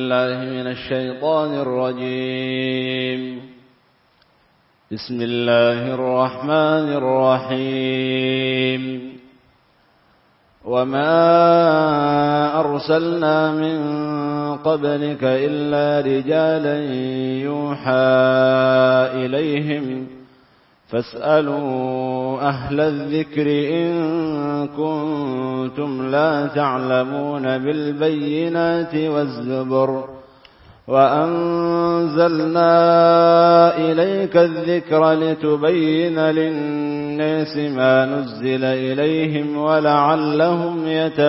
بالله من الشيطان الرجيم. بسم الله الرحمن الرحيم. وما أرسلنا من قبلك إلا رجالا يوحى إليهم فاسألوا أهل الذكر إن كنتم لا تعلمون بالبينات والزبر وأنزلنا إليك الذكر لتبين للناس ما نزل إليهم ولعلهم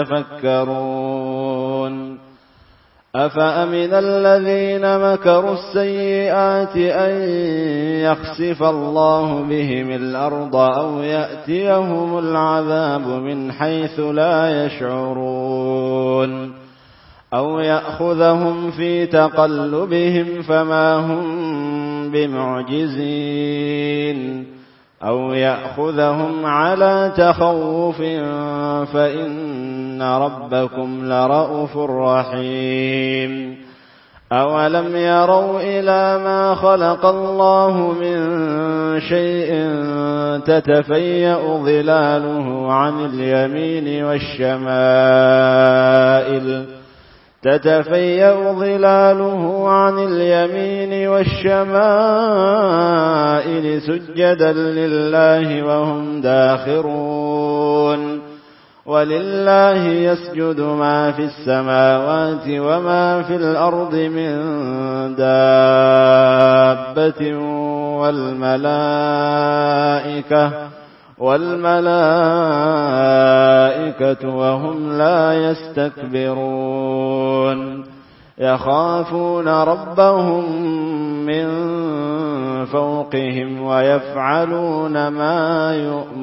يتفكرون. أفأمن الذين مكروا السيئات أن يخسف الله بهم الأرض أو يأتيهم العذاب من حيث لا يشعرون أو يأخذهم في تقلبهم فما هم بمعجزين أو يأخذهم على تخوف فإن ربكم لرءوف رحيم. أولم يروا إلى ما خلق الله من شيء تتفيأ ظلاله عن اليمين والشمائل سجدا لله وهم داخرون. ولله يسجد ما في السماوات وما في الأرض من دابة والملائكة وهم لا يستكبرون. يخافون ربهم من فوقهم ويفعلون ما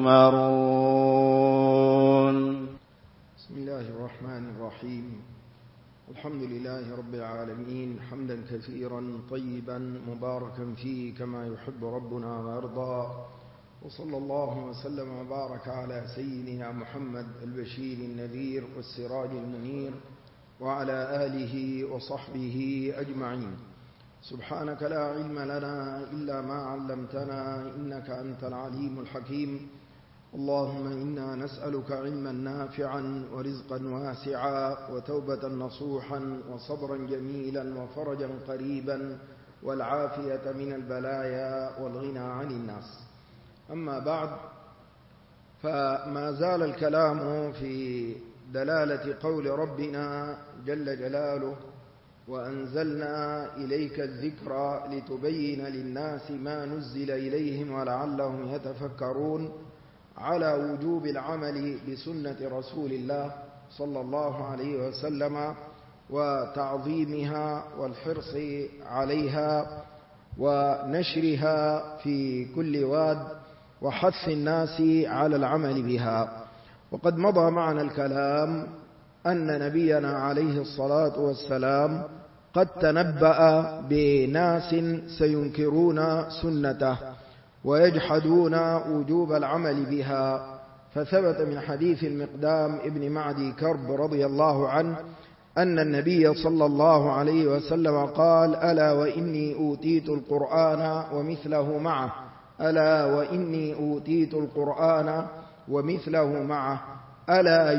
يؤمرون. بسم الله الرحمن الرحيم. الحمد لله رب العالمين حمدا كثيرا طيبا مباركا فيه كما يحب ربنا ويرضى، وصلى الله وسلم وبارك على سيدنا محمد البشير النذير والسراج المنير وعلى آله وصحبه أجمعين. سبحانك لا علم لنا إلا ما علمتنا إنك أنت العليم الحكيم. اللهم إنا نسألك علما نافعا ورزقا واسعا وتوبة نصوحا وصبرا جميلا وفرجا قريبا والعافية من البلايا والغنى عن الناس. أما بعد، فما زال الكلام في دلالة قول ربنا جل جلاله: وأنزلنا إليك الذكر لتبين للناس ما نزل إليهم ولعلهم يتفكرون، على وجوب العمل بسنة رسول الله صلى الله عليه وسلم وتعظيمها والحرص عليها ونشرها في كل واد وحث الناس على العمل بها. وقد مضى معنا الكلام أن نبينا عليه الصلاة والسلام قد تنبأ بناس سينكرون سنته ويجحدون وجوب العمل بها، فثبت من حديث المقدام ابن معدي كرب رضي الله عنه أن النبي صلى الله عليه وسلم قال: ألا وإني أوتيت القرآن ومثله معه، ألا وإني أوتيت القرآن ومثله معه، ألا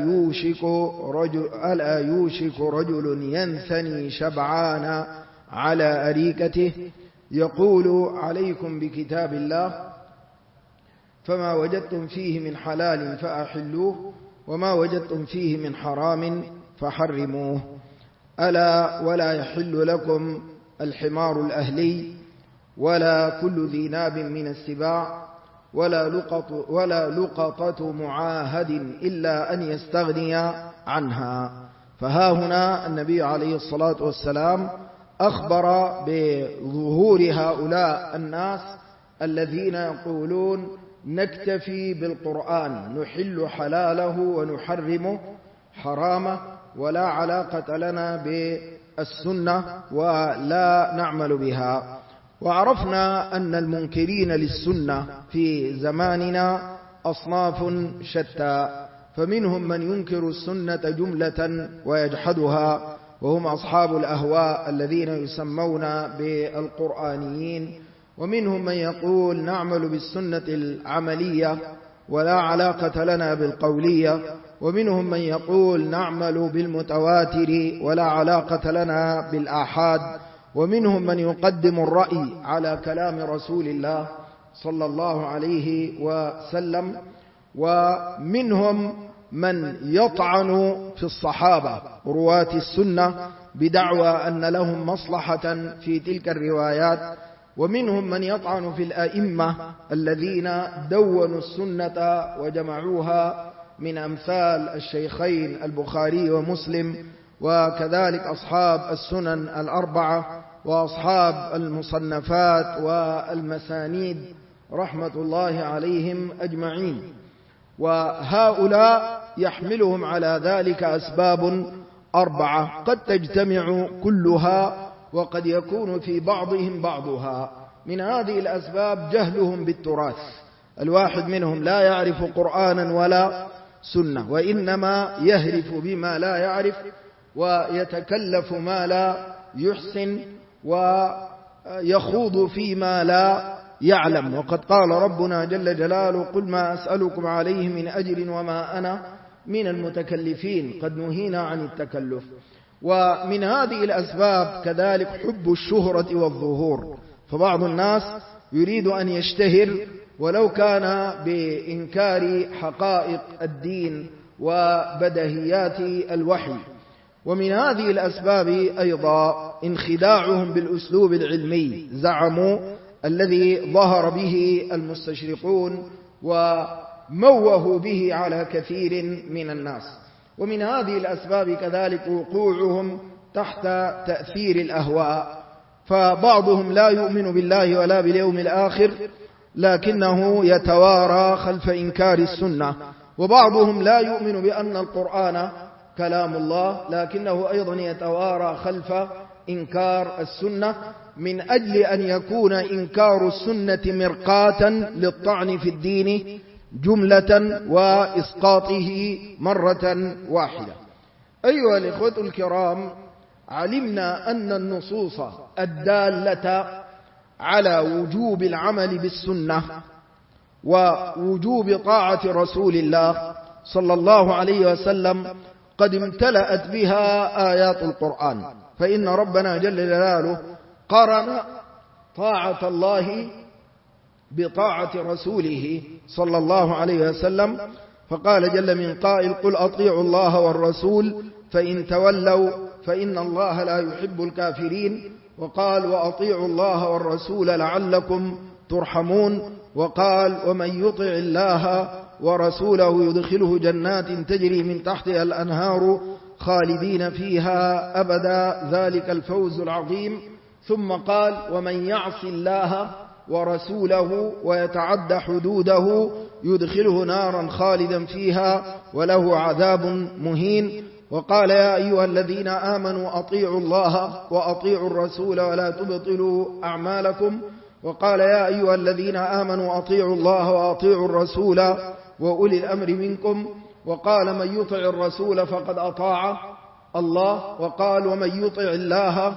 يوشك رجل ينثني شبعان على أريكته يقول: عليكم بكتاب الله، فما وجدتم فيه من حلال فأحلوه وما وجدتم فيه من حرام فحرموه. ألا ولا يحل لكم الحمار الأهلي ولا كل ذي ناب من السباع ولا لقطة معاهد إلا أن يستغني عنها. فها هنا النبي عليه الصلاة والسلام أخبر بظهور هؤلاء الناس الذين يقولون: نكتفي بالقرآن، نحل حلاله ونحرم حرامه، ولا علاقة لنا بالسنة ولا نعمل بها. وعرفنا أن المنكرين للسنة في زماننا أصناف شتى، فمنهم من ينكر السنة جملة ويجحدها، وهم أصحاب الأهواء الذين يسمون بالقرآنيين. ومنهم من يقول نعمل بالسنة العملية ولا علاقة لنا بالقولية، ومنهم من يقول نعمل بالمتواتر ولا علاقة لنا بالآحاد، ومنهم من يقدم الرأي على كلام رسول الله صلى الله عليه وسلم، ومنهم من يطعن في الصحابة رواة السنة بدعوى أن لهم مصلحة في تلك الروايات، ومنهم من يطعن في الأئمة الذين دونوا السنة وجمعوها من أمثال الشيخين البخاري ومسلم، وكذلك أصحاب السنن الأربعة وأصحاب المصنفات والمسانيد رحمة الله عليهم أجمعين. وهؤلاء يحملهم على ذلك أسباب 4 قد تجتمع كلها وقد يكون في بعضهم بعضها. من هذه الأسباب جهلهم بالتراث، الواحد منهم لا يعرف قرآنا ولا سنة، وإنما يهرف بما لا يعرف ويتكلف ما لا يحسن ويخوض فيما لا يعلم. وقد قال ربنا جل جلاله قل ما أسألكم عليه من أجر وما أنا من المتكلفين، قد نهينا عن التكلف. ومن هذه الأسباب كذلك حب الشهرة والظهور، فبعض الناس يريد أن يشتهر ولو كان بإنكار حقائق الدين وبدهيات الوحي. ومن هذه الأسباب أيضا انخداعهم بالأسلوب العلمي، زعموا الذي ظهر به المستشرقون وموهوا به على كثير من الناس. ومن هذه الأسباب كذلك وقوعهم تحت تأثير الأهواء، فبعضهم لا يؤمن بالله ولا باليوم الآخر لكنه يتوارى خلف إنكار السنة، وبعضهم لا يؤمن بأن القرآن كلام الله لكنه أيضا يتوارى خلف إنكار السنة، من أجل أن يكون إنكار السنة مرقاة للطعن في الدين جملة وإسقاطه مرة واحدة. أيها الإخوة الكرام، علمنا أن النصوص الدالة على وجوب العمل بالسنة ووجوب طاعة رسول الله صلى الله عليه وسلم قد امتلأت بها آيات القرآن، فإن ربنا جل جلاله قرن طاعة الله بطاعة رسوله صلى الله عليه وسلم، فقال جل من قائل قل أطيعوا الله والرسول فإن تولوا فإن الله لا يحب الكافرين، وقال وأطيعوا الله والرسول لعلكم ترحمون، وقال ومن يطع الله ورسوله يدخله جنات تجري من تحتها الأنهار خالدين فيها أبدا ذلك الفوز العظيم، ثم قال ومن يعص الله ورسوله ويتعد حدوده يدخله نارا خالدا فيها وله عذاب مهين، وقال يا أيها الذين آمنوا أطيعوا الله وأطيعوا الرسول ولا تبطلوا أعمالكم، وقال يا أيها الذين آمنوا أطيعوا الله وأطيعوا الرسول وأولي الأمر منكم، وقال من يطع الرسول فقد أطاع الله، وقال ومن يطع الله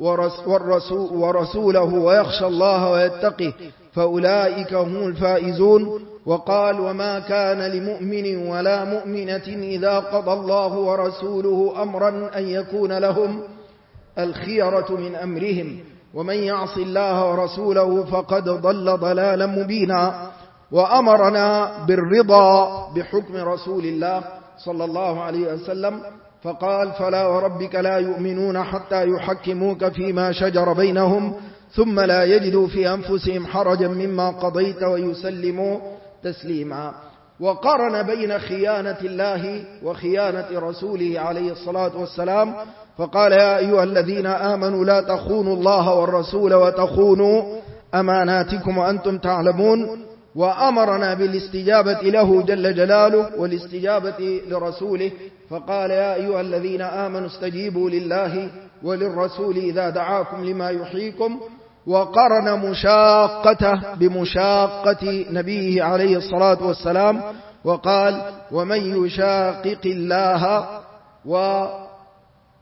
ورسوله ويخشى الله ويتقه فأولئك هم الفائزون، وقال وما كان لمؤمن ولا مؤمنة إذا قضى الله ورسوله أمرا أن يكون لهم الخيرة من أمرهم ومن يعص الله ورسوله فقد ضل ضلالا مبينا. وأمرنا بالرضا بحكم رسول الله صلى الله عليه وسلم، فقال فلا وربك لا يؤمنون حتى يحكموك فيما شجر بينهم ثم لا يجدوا في أنفسهم حرجا مما قضيت ويسلموا تسليما. وقرن بين خيانة الله وخيانة رسوله عليه الصلاة والسلام، فقال يا أيها الذين آمنوا لا تخونوا الله والرسول وتخونوا أماناتكم وأنتم تعلمون، وأمرنا بالاستجابة له جل جلاله والاستجابة لرسوله، فقال يا أيها الذين آمنوا استجيبوا لله وللرسول إذا دعاكم لما يحييكم، وقرن مشاقته بمشاقة نبيه عليه الصلاة والسلام، وقال ومن يشاقق الله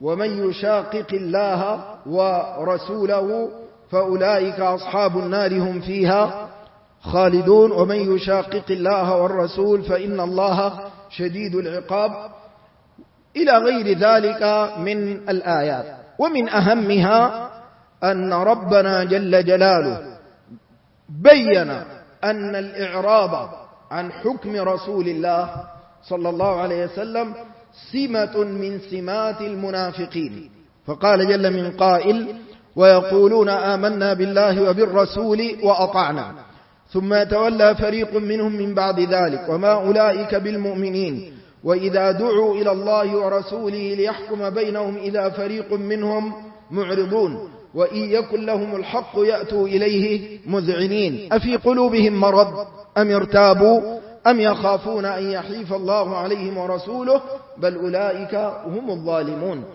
ومن يشاقق الله ورسوله فأولئك أصحاب النار هم فيها خالدون ومن يشاقق الله والرسول فإن الله شديد العقاب إلى غير ذلك من الآيات. ومن أهمها أن ربنا جل جلاله بيّن أن الإعراض عن حكم رسول الله صلى الله عليه وسلم سمة من سمات المنافقين، فقال جل من قائل ويقولون آمنا بالله وبالرسول وأطعنا ثم يتولى فريق منهم من بعد ذلك وما أولئك بالمؤمنين وإذا دعوا إلى الله ورسوله ليحكم بينهم إذا فريق منهم معرضون وإن يكن لهم الحق يأتوا إليه مذعنين أفي قلوبهم مرض أم ارتابوا أم يخافون أن يحيف الله عليهم ورسوله بل أولئك هم الظالمون.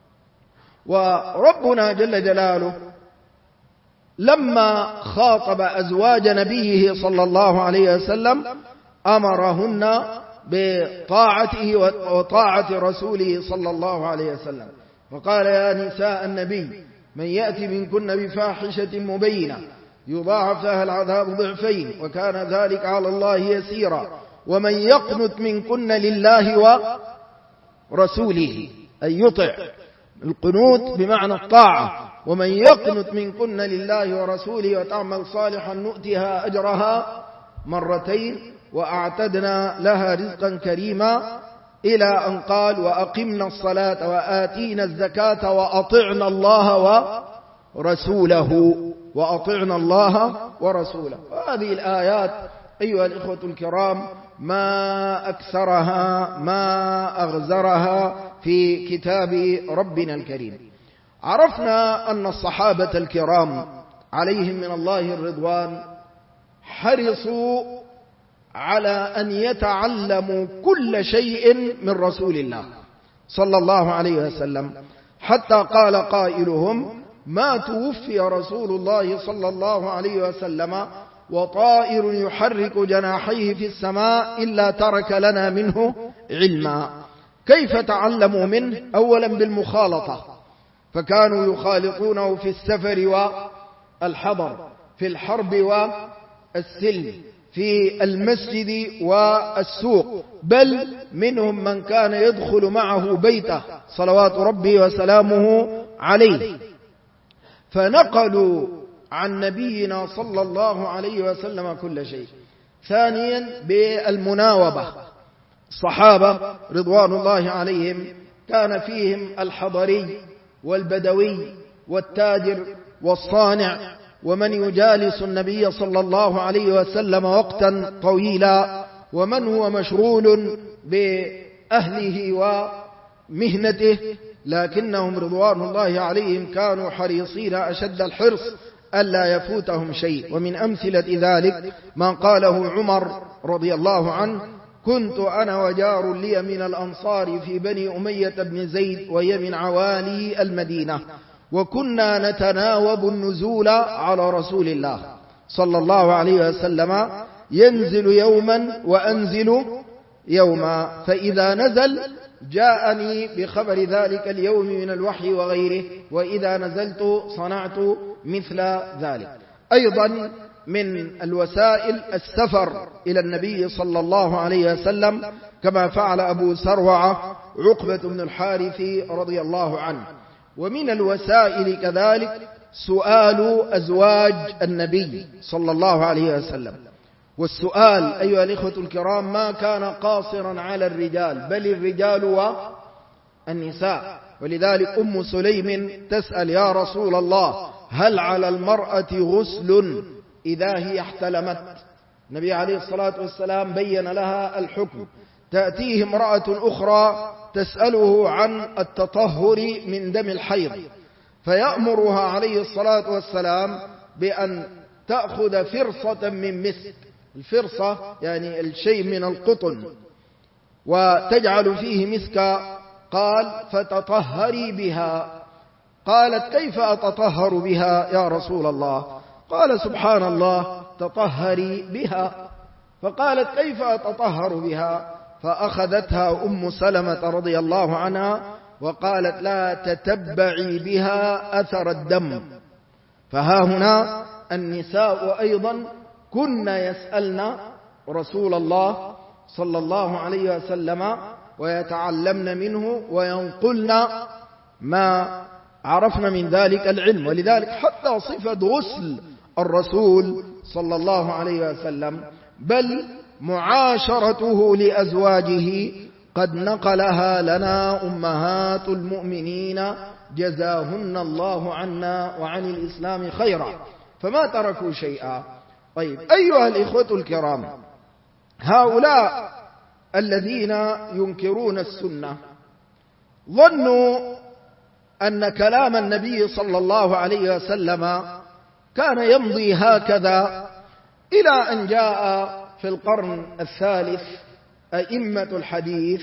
وربنا جل جلاله لما خاطب أزواج نبيه صلى الله عليه وسلم أمرهن بطاعته وطاعة رسوله صلى الله عليه وسلم، وقال يا نساء النبي من يأتي منكن بفاحشة مبينة يضاعف لها العذاب ضعفين وكان ذلك على الله يسيرا ومن يقنت منكن لله ورسوله أي يطع، القنوت بمعنى الطاعة، ومن يقنت منكن لله ورسوله وتعمل صالحا نؤتها أجرها مرتين وأعتدنا لها رزقا كريما إلى أن قال وأقمنا الصلاة وآتينا الزكاة وأطعنا الله ورسوله وأطعنا الله ورسوله. وهذه الآيات أيها الإخوة الكرام ما أكثرها ما أغزرها في كتاب ربنا الكريم. عرفنا أن الصحابة الكرام عليهم من الله الرضوان حرصوا على أن يتعلموا كل شيء من رسول الله صلى الله عليه وسلم، حتى قال قائلهم ما توفي رسول الله صلى الله عليه وسلم وطائر يحرك جناحيه في السماء إلا ترك لنا منه علما. كيف تعلموا منه؟ أولا بالمخالطة، فكانوا يخالطونه في السفر والحضر، في الحرب والسلم، في المسجد والسوق، بل منهم من كان يدخل معه بيته صلوات ربي وسلامه عليه. فنقلوا عن نبينا صلى الله عليه وسلم كل شيء. ثانيا بالمناوبة، الصحابة رضوان الله عليهم كان فيهم الحضري والبدوي والتاجر والصانع، ومن يجالس النبي صلى الله عليه وسلم وقتا طويلا، ومن هو مشغول بأهله ومهنته، لكنهم رضوان الله عليهم كانوا حريصين أشد الحرص ألا يفوتهم شيء. ومن أمثلة ذلك ما قاله عمر رضي الله عنه كنت أنا وجار لي من الأنصار في بني أمية بن زيد وهي من عوالي المدينة، وكنا نتناوب النزول على رسول الله صلى الله عليه وسلم، ينزل يوما وأنزل يوما، فإذا نزل جاءني بخبر ذلك اليوم من الوحي وغيره، وإذا نزلت صنعت مثل ذلك. أيضا من الوسائل السفر إلى النبي صلى الله عليه وسلم كما فعل أبو سروعة عقبة بن الحارث رضي الله عنه. ومن الوسائل كذلك سؤال أزواج النبي صلى الله عليه وسلم. والسؤال أيها الإخوة الكرام ما كان قاصرا على الرجال، بل الرجال والنساء. ولذلك أم سليم تسأل يا رسول الله هل على المرأة غسل إذا هي احتلمت؟ النبي عليه الصلاة والسلام بين لها الحكم. تأتيه امرأة أخرى تسأله عن التطهر من دم الحيض، فيأمرها عليه الصلاة والسلام بأن تأخذ فرصة من مسك، الفرصة يعني الشيء من القطن، وتجعل فيه مسكا. قال فتطهري بها. قالت كيف أتطهر بها يا رسول الله؟ قال سبحان الله تطهري بها. فقالت كيف أتطهر بها؟ فأخذتها أم سلمة رضي الله عنها وقالت لا تتبعي بها أثر الدم. فها هنا النساء أيضا كن يسألن رسول الله صلى الله عليه وسلم ويتعلمن منه وينقلن ما عرفنا من ذلك العلم. ولذلك حتى صفة غسل الرسول صلى الله عليه وسلم بل معاشرته لأزواجه قد نقلها لنا أمهات المؤمنين جزاهن الله عنا وعن الإسلام خيرا، فما تركوا شيئا. طيب أيها الإخوة الكرام، هؤلاء الذين ينكرون السنة ظنوا أن كلام النبي صلى الله عليه وسلم كان يمضي هكذا إلى أن جاء في القرن الثالث أئمة الحديث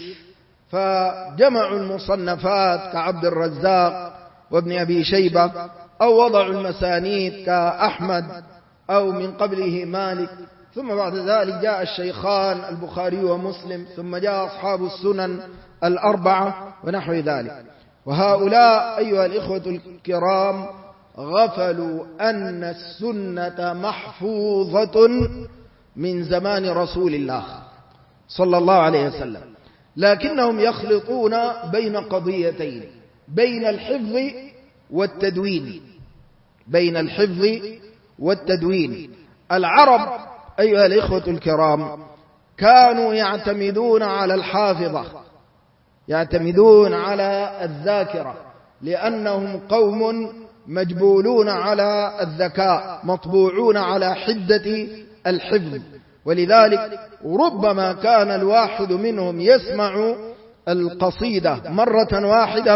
فجمعوا المصنفات كعبد الرزاق وابن أبي شيبة، أو وضعوا المسانيد كأحمد أو من قبله مالك، ثم بعد ذلك جاء الشيخان البخاري ومسلم، ثم جاء أصحاب السنن الأربعة ونحو ذلك. وهؤلاء أيها الإخوة الكرام غفلوا أن السنة محفوظة من زمان رسول الله صلى الله عليه وسلم، لكنهم يخلطون بين قضيتين، بين الحفظ والتدوين. بين الحفظ والتدوين. العرب أيها الإخوة الكرام كانوا يعتمدون على الحافظة، يعتمدون على الذاكرة، لأنهم قوم مجبولون على الذكاء، مطبوعون على حدة الحفظ. ولذلك ربما كان الواحد منهم يسمع القصيدة مرة واحدة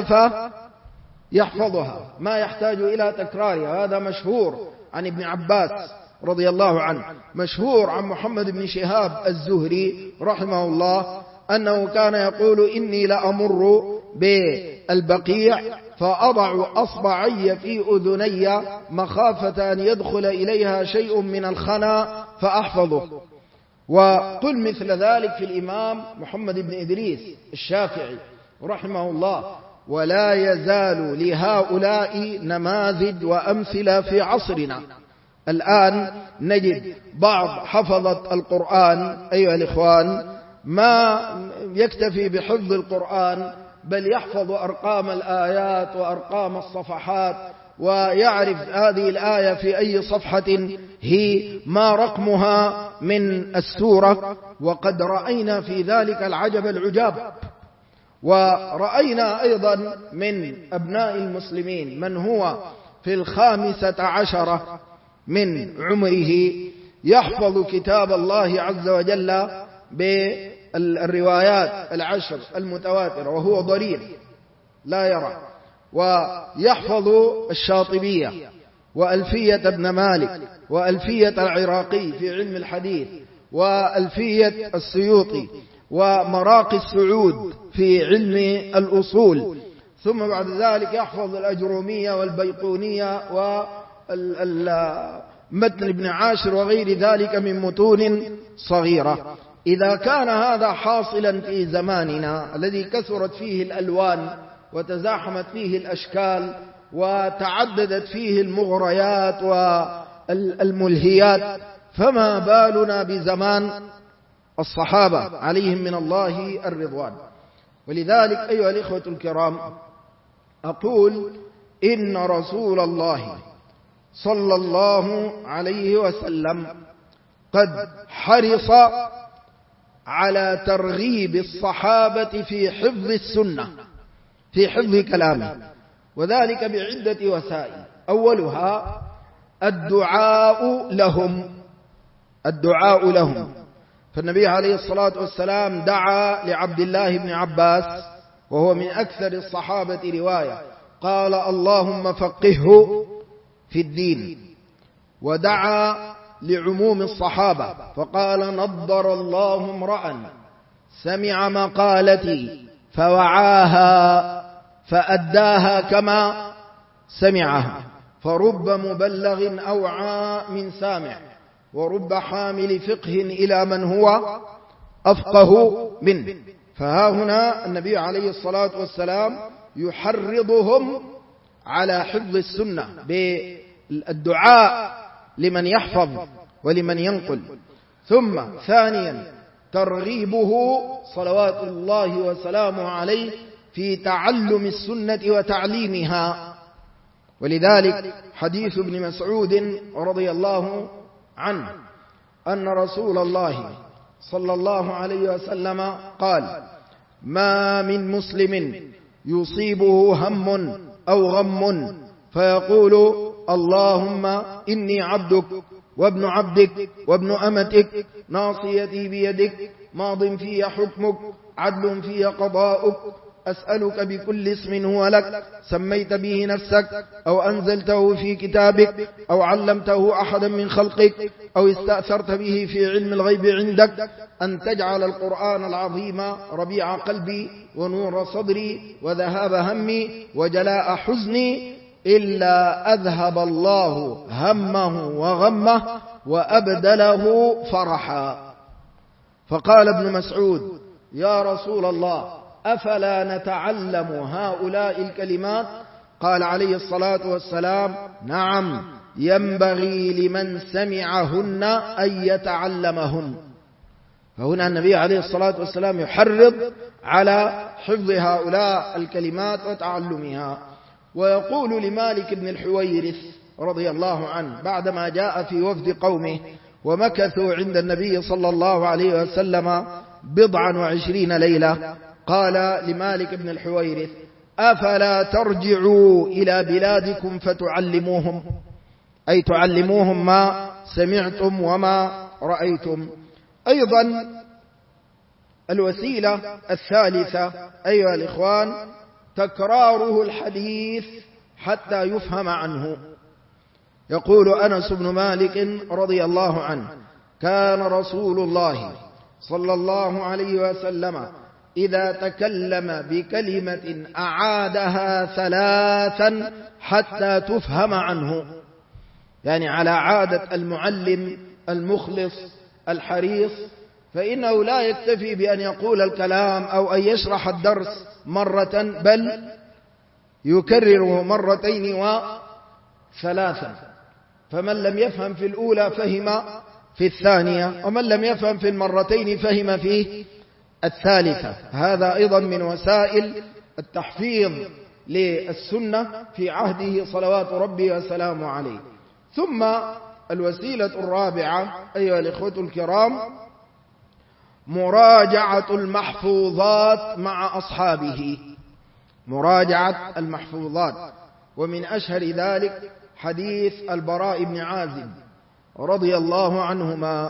فيحفظها، ما يحتاج إلى تكرارها. هذا مشهور عن ابن عباس رضي الله عنه، مشهور عن محمد بن شهاب الزهري رحمه الله أنه كان يقول إني لأمر بالبقيع فأضع أصبعي في أذني مخافة أن يدخل إليها شيء من الخنا فأحفظه. وقل مثل ذلك في الإمام محمد بن إدريس الشافعي رحمه الله. ولا يزال لهؤلاء نماذج وأمثلة في عصرنا. الآن نجد بعض حفظة القرآن أيها الإخوان ما يكتفي بحفظ القرآن، بل يحفظ أرقام الآيات وأرقام الصفحات، ويعرف هذه الآية في أي صفحة هي، ما رقمها من السورة. وقد رأينا في ذلك العجب العجاب. ورأينا أيضا من أبناء المسلمين من هو في 15 من عمره يحفظ كتاب الله عز وجل بالروايات 10 المتواترة وهو ضرير لا يرى، ويحفظ الشاطبية وألفية ابن مالك وألفية العراقي في علم الحديث وألفية السيوطي ومراقي السعود في علم الأصول، ثم بعد ذلك يحفظ الأجرومية والبيقونية ومتن ابن عاشر وغير ذلك من متون صغيرة. إذا كان هذا حاصلا في زماننا الذي كثرت فيه الألوان وتزاحمت فيه الأشكال وتعددت فيه المغريات والملهيات، فما بالنا بزمان الصحابة عليهم من الله الرضوان. ولذلك أيها الإخوة الكرام أقول إن رسول الله صلى الله عليه وسلم قد حرص على ترغيب الصحابة في حفظ السنة، في حفظ كلامه، وذلك بعدة وسائل. أولها الدعاء لهم، الدعاء لهم. فالنبي عليه الصلاة والسلام دعا لعبد الله بن عباس وهو من أكثر الصحابة رواية، قال اللهم فقهه في الدين. ودعا لعموم الصحابة فقال نضر الله امرأ سمع مقالتي فوعاها فأداها كما سمعها، فرب مبلغ أوعى من سامع، ورب حامل فقه إلى من هو أفقه منه. فها هنا النبي عليه الصلاة والسلام يحرضهم على حفظ السنة بالدعاء لمن يحفظ ولمن ينقل. ثم ثانيا ترغيبه صلوات الله وسلامه عليه في تعلم السنة وتعليمها. ولذلك حديث ابن مسعود رضي الله عنه أن رسول الله صلى الله عليه وسلم قال: ما من مسلم يصيبه هم أو غم فيقول: اللهم إني عبدك وابن عبدك وابن أمتك ناصيتي بيدك ماض في حكمك عدل في قضاؤك أسألك بكل اسم هو لك سميت به نفسك أو أنزلته في كتابك أو علمته أحدا من خلقك أو استأثرت به في علم الغيب عندك أن تجعل القرآن العظيم ربيع قلبي ونور صدري وذهاب همي وجلاء حزني إلا أذهب الله همه وغمه وأبدله فرحا. فقال ابن مسعود: يا رسول الله أفلا نتعلم هؤلاء الكلمات؟ قال عليه الصلاة والسلام: نعم، ينبغي لمن سمعهن أن يتعلمهن. فهنا النبي عليه الصلاة والسلام يحرض على حفظ هؤلاء الكلمات وتعلمها. ويقول لمالك بن الحويرث رضي الله عنه بعدما جاء في وفد قومه ومكثوا عند النبي صلى الله عليه وسلم 20 ليلة، قال لمالك بن الحويرث: أفلا ترجعوا إلى بلادكم فتعلموهم، أي تعلموهم ما سمعتم وما رأيتم. أيضا الوسيلة الثالثة أيها الإخوان تكراره الحديث حتى يفهم عنه. يقول أنس بن مالك رضي الله عنه: كان رسول الله صلى الله عليه وسلم إذا تكلم بكلمة أعادها 3 حتى تفهم عنه، يعني على عادة المعلم المخلص الحريص، فإنه لا يكتفي بأن يقول الكلام أو أن يشرح الدرس مرة، بل يكرره 2 و3. فمن لم يفهم في الأولى فهم في الثانية، ومن لم يفهم في 2 فهم في الثالثة. هذا أيضا من وسائل التحفيظ للسنة في عهده صلوات ربي وسلامه عليه. ثم الوسيلة الرابعة أيها الإخوة الكرام مراجعة المحفوظات مع أصحابه، مراجعة المحفوظات. ومن أشهر ذلك حديث البراء بن عازب رضي الله عنهما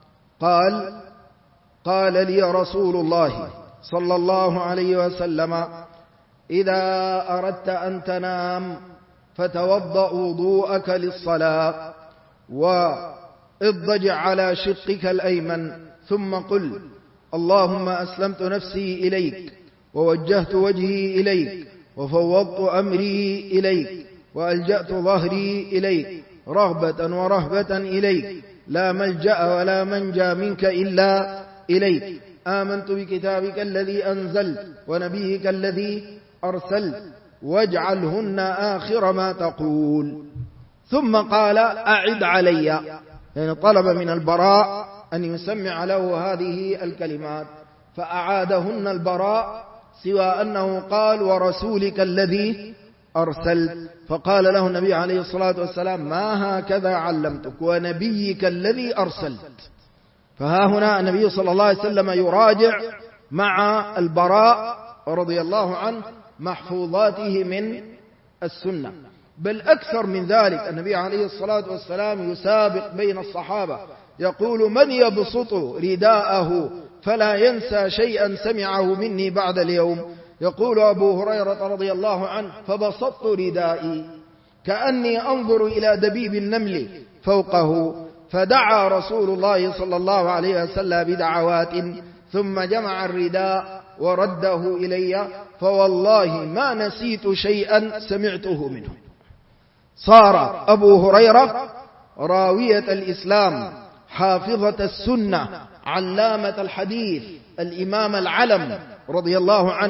قال لي رسول الله صلى الله عليه وسلم: إذا أردت أن تنام فتوضأ وضوءك للصلاة واضطجع على شقك الأيمن ثم قل: اللهم أسلمت نفسي إليك ووجهت وجهي إليك وفوضت أمري إليك وألجأت ظهري إليك رغبة ورهبة إليك لا ملجأ ولا منجى منك إلا إليك آمنت بكتابك الذي أنزلت ونبيك الذي أرسلت واجعلهن آخر ما تقول. ثم قال: أعد علي، يعني طلب من البراء أن يسمع له هذه الكلمات، فأعادهن البراء، سوى أنه قال: ورسولك الذي أرسلت. فقال له النبي عليه الصلاة والسلام: ما هكذا علمتك، ونبيك الذي أرسلت. فها هنا النبي صلى الله عليه وسلم يراجع مع البراء رضي الله عنه محفوظاته من السنة. بل أكثر من ذلك، النبي عليه الصلاة والسلام يسابق بين الصحابة، يقول: من يبسط رداءه فلا ينسى شيئا سمعه مني بعد اليوم. يقول أبو هريرة رضي الله عنه: فبسطت ردائي كأني أنظر إلى دبيب النمل فوقه، فدعا رسول الله صلى الله عليه وسلم بدعوات ثم جمع الرداء ورده إلي، فوالله ما نسيت شيئا سمعته منه. صار أبو هريرة راوية الإسلام، حافظة السنة، علامة الحديث، الإمام العلم رضي الله عنه،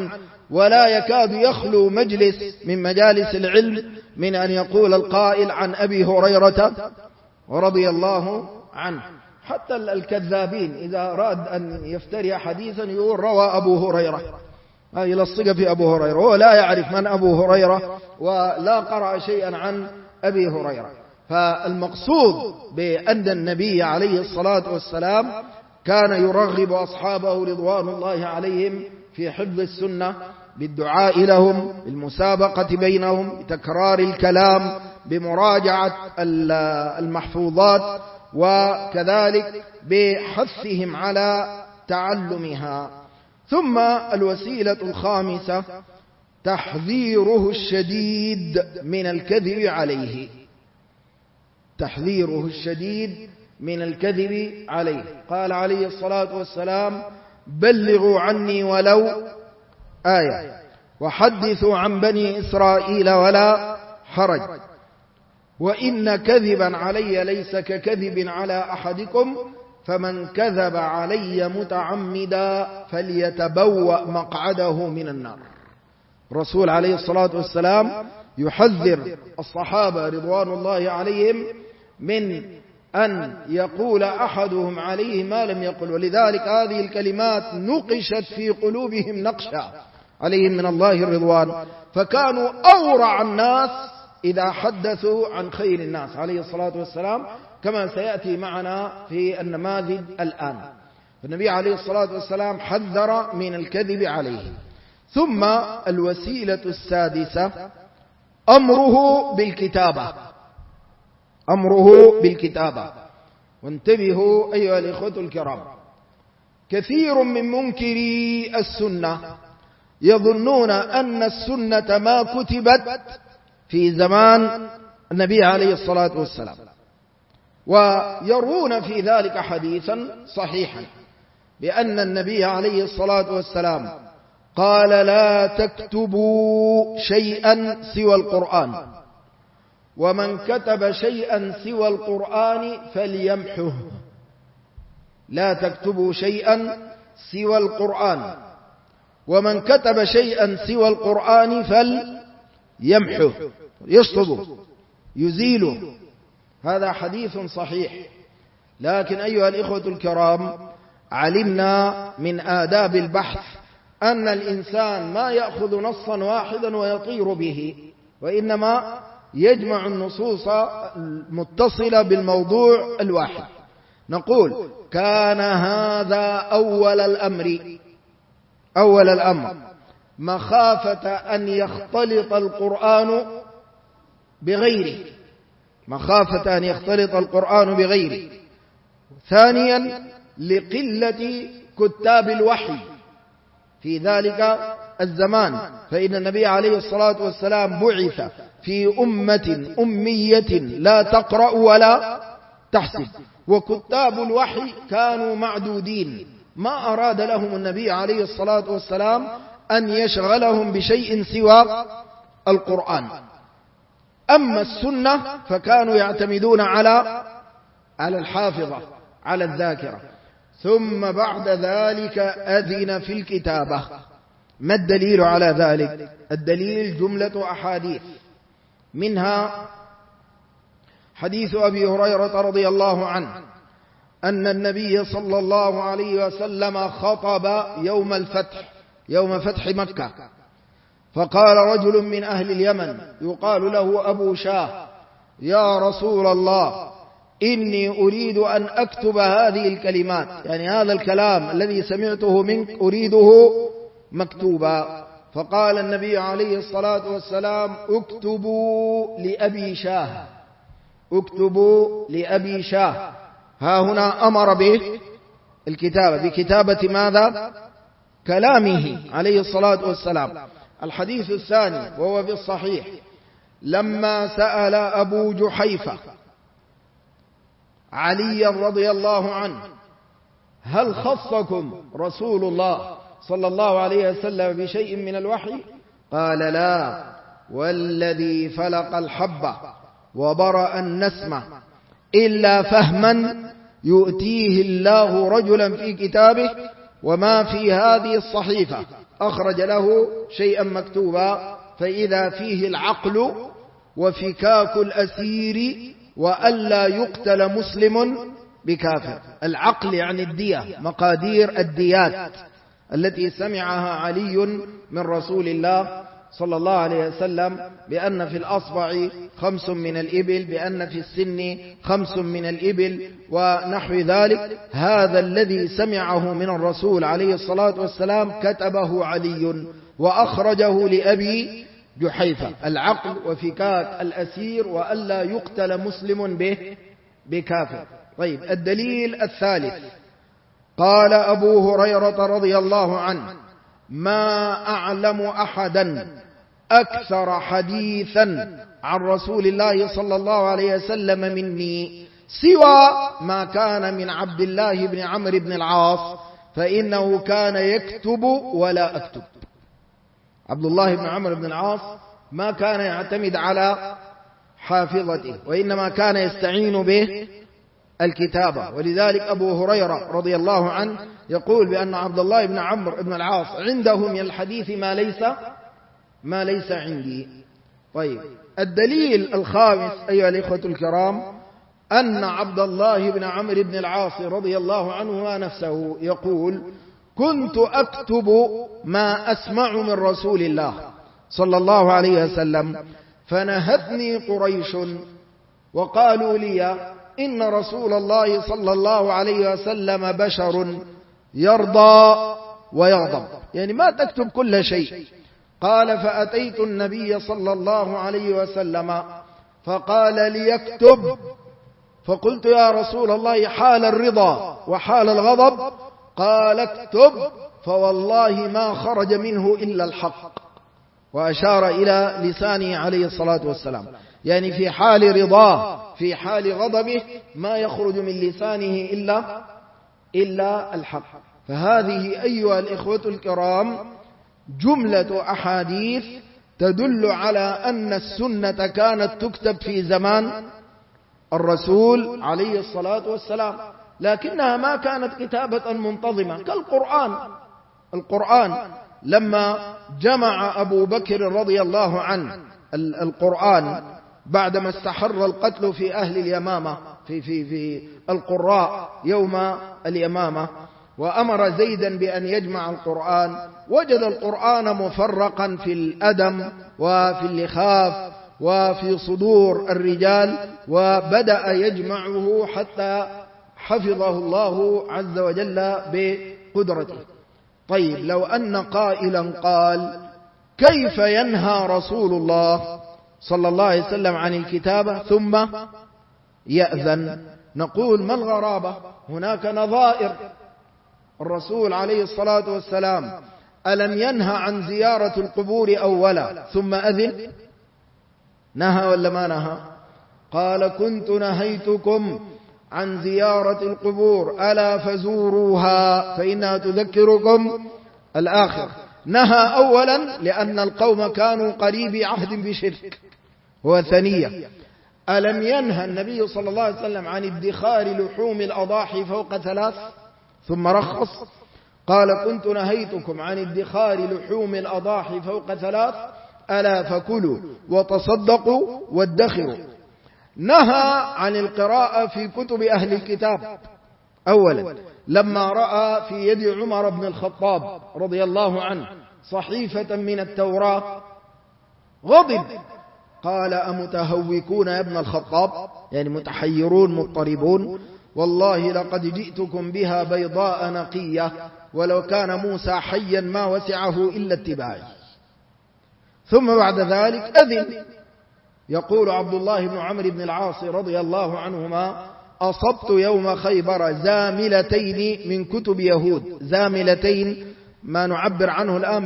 ولا يكاد يخلو مجلس من مجالس العلم من أن يقول القائل عن أبي هريرة رضي الله عنه. حتى الكذابين إذا أراد أن يفتري حديثا يقول روى أبو هريرة، يلصق في أبو هريرة، هو لا يعرف من أبو هريرة ولا قرأ شيئا عن أبي هريرة. فالمقصود بأن النبي عليه الصلاة والسلام كان يرغب أصحابه رضوان الله عليهم في حفظ السنة بالدعاء لهم، بالمسابقة بينهم، بتكرار الكلام، بمراجعة المحفوظات، وكذلك بحثهم على تعلمها. ثم الوسيلة الخامسة تحذيره الشديد من الكذب عليه. تحذيره الشديد من الكذب عليه. قال عليه الصلاة والسلام: بلغوا عني ولو آية، وحدثوا عن بني إسرائيل ولا حرج، وإن كذبا علي ليس ككذب على أحدكم، فمن كذب علي متعمدا فليتبوأ مقعده من النار. الرسول عليه الصلاة والسلام يحذر الصحابة رضوان الله عليهم من أن يقول أحدهم عليه ما لم يقل، ولذلك هذه الكلمات نقشت في قلوبهم نقشا عليهم من الله الرضوان، فكانوا أورع الناس إذا حدثوا عن خير الناس عليه الصلاة والسلام، كما سيأتي معنا في النماذج الآن. النبي عليه الصلاة والسلام حذر من الكذب عليه. ثم الوسيلة السادسة أمره بالكتابة. أمره بالكتابة. وانتبهوا أيها الإخوة الكرام، كثير من منكري السنة يظنون أن السنة ما كتبت في زمان النبي عليه الصلاة والسلام، ويرون في ذلك حديثا صحيحا بأن النبي عليه الصلاة والسلام قال: لا تكتبوا شيئا سوى القرآن، ومن كتب شيئا سوى القرآن فليمحه. لا تكتبوا شيئا سوى القرآن، ومن كتب شيئا سوى القرآن فليمحه، يشطبه، يزيله. هذا حديث صحيح. لكن أيها الإخوة الكرام، علمنا من آداب البحث أن الإنسان ما يأخذ نصا واحدا ويطير به، وإنما يجمع النصوص المتصلة بالموضوع الواحد. نقول: كان هذا أول الأمر مخافة أن يختلط القرآن بغيره، مخافة أن يختلط القرآن بغيره. ثانيا، لقلة كتاب الوحي في ذلك الزمان، فإن النبي عليه الصلاة والسلام بعث في أمة أمية لا تقرأ ولا تحسب، وكتاب الوحي كانوا معدودين، ما أراد لهم النبي عليه الصلاة والسلام أن يشغلهم بشيء سوى القرآن. أما السنة فكانوا يعتمدون على الحافظة، على الذاكرة. ثم بعد ذلك أذن في الكتابة. ما الدليل على ذلك؟ الدليل جملة أحاديث، منها حديث أبي هريرة رضي الله عنه أن النبي صلى الله عليه وسلم خطب يوم الفتح، يوم فتح مكة، فقال رجل من أهل اليمن يقال له أبو شاه: يا رسول الله، إني أريد أن أكتب هذه الكلمات، يعني هذا الكلام الذي سمعته منك أريده مكتوبا. فقال النبي عليه الصلاة والسلام: اكتبوا لأبي شاه، اكتبوا لأبي شاه. ها هنا أمر به الكتابة، بكتابة ماذا؟ كلامه عليه الصلاة والسلام. الحديث الثاني وهو في الصحيح: لما سأل أبو جحيفة علي رضي الله عنه: هل خصكم رسول الله صلى الله عليه وسلم بشيء من الوحي؟ قال: لا، والذي فلق الحبة وبرأ النسمة إلا فهما يؤتيه الله رجلا في كتابه وما في هذه الصحيفة أخرج له شيئا مكتوبا فإذا فيه العقل وفكاك الأسير وألا يقتل مسلم بكافر. العقل يعني الدية، مقادير الديات التي سمعها علي من رسول الله صلى الله عليه وسلم بأن في الأصبع 5 من الإبل، بأن في السن 5 من الإبل ونحو ذلك. هذا الذي سمعه من الرسول عليه الصلاة والسلام كتبه علي وأخرجه لأبي جحيفة. العقل وفكاك الأسير وألا يقتل مسلم بكافر. طيب، الدليل الثالث قال أبو هريرة رضي الله عنه: ما أعلم أحدا أكثر حديثا عن رسول الله صلى الله عليه وسلم مني سوى ما كان من عبد الله بن عمرو بن العاص، فإنه كان يكتب ولا أكتب. عبد الله بن عمرو بن العاص ما كان يعتمد على حافظته، وإنما كان يستعين به الكتابة. ولذلك أبو هريرة رضي الله عنه يقول بأن عبد الله بن عمرو بن العاص عنده من الحديث ما ليس عندي. طيب، الدليل الخامس أيها الإخوة الكرام أن عبد الله بن عمرو بن العاص رضي الله عنه نفسه يقول: كنت أكتب ما أسمع من رسول الله صلى الله عليه وسلم، فنهتني قريش وقالوا لي: إن رسول الله صلى الله عليه وسلم بشر يرضى ويغضب، يعني ما تكتب كل شيء. قال: فأتيت النبي صلى الله عليه وسلم فقال ليكتب، فقلت: يا رسول الله، حال الرضا وحال الغضب؟ قال: اكتب، فوالله ما خرج منه إلا الحق، وأشار إلى لسانه عليه الصلاة والسلام، يعني في حال رضاه في حال غضبه ما يخرج من لسانه إلا الحق. فهذه أيها الإخوة الكرام جملة أحاديث تدل على أن السنة كانت تكتب في زمان الرسول عليه الصلاة والسلام، لكنها ما كانت كتابة منتظمة كالقرآن. القرآن لما جمع أبو بكر رضي الله عنه القرآن بعدما استحر القتل في أهل اليمامة في القراء يوم اليمامة، وأمر زيدا بأن يجمع القرآن، وجد القرآن مفرقا في الأدم وفي اللخاف وفي صدور الرجال، وبدأ يجمعه حتى حفظه الله عز وجل بقدرته. طيب، لو أن قائلا قال: كيف ينهى رسول الله صلى الله عليه وسلم عن الكتابة ثم يأذن؟ نقول: ما الغرابة؟ هناك نظائر. الرسول عليه الصلاة والسلام ألم ينهى عن زيارة القبور أولا ثم أذن؟ نهى ولا ما نهى؟ قال: كنت نهيتكم عن زيارة القبور ألا فزوروها فإنها تذكركم الآخرة. نهى أولا لأن القوم كانوا قريبي عهد بشرك، وثانيا ألم ينهى النبي صلى الله عليه وسلم عن ادخار لحوم الأضاحي فوق 3 ثم رخص؟ قال: كنت نهيتكم عن ادخار لحوم الأضاحي فوق 3 ألا فكلوا وتصدقوا وادخروا. نهى عن القراءة في كتب أهل الكتاب أولا لما رأى في يد عمر بن الخطاب رضي الله عنه صحيفة من التوراة غضب، قال: أمتهوكون يا ابن الخطاب، يعني متحيرون مضطربون، والله لقد جئتكم بها بيضاء نقية، ولو كان موسى حيا ما وسعه إلا اتباعي. ثم بعد ذلك أذن. يقول عبد الله بن عمرو بن العاص رضي الله عنهما: أصبت يوم خيبر زاملتين من كتب يهود. زاملتين ما نعبر عنه الآن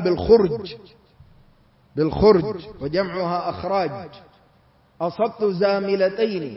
بالخرج وجمعها أخراج. أصبت زاملتين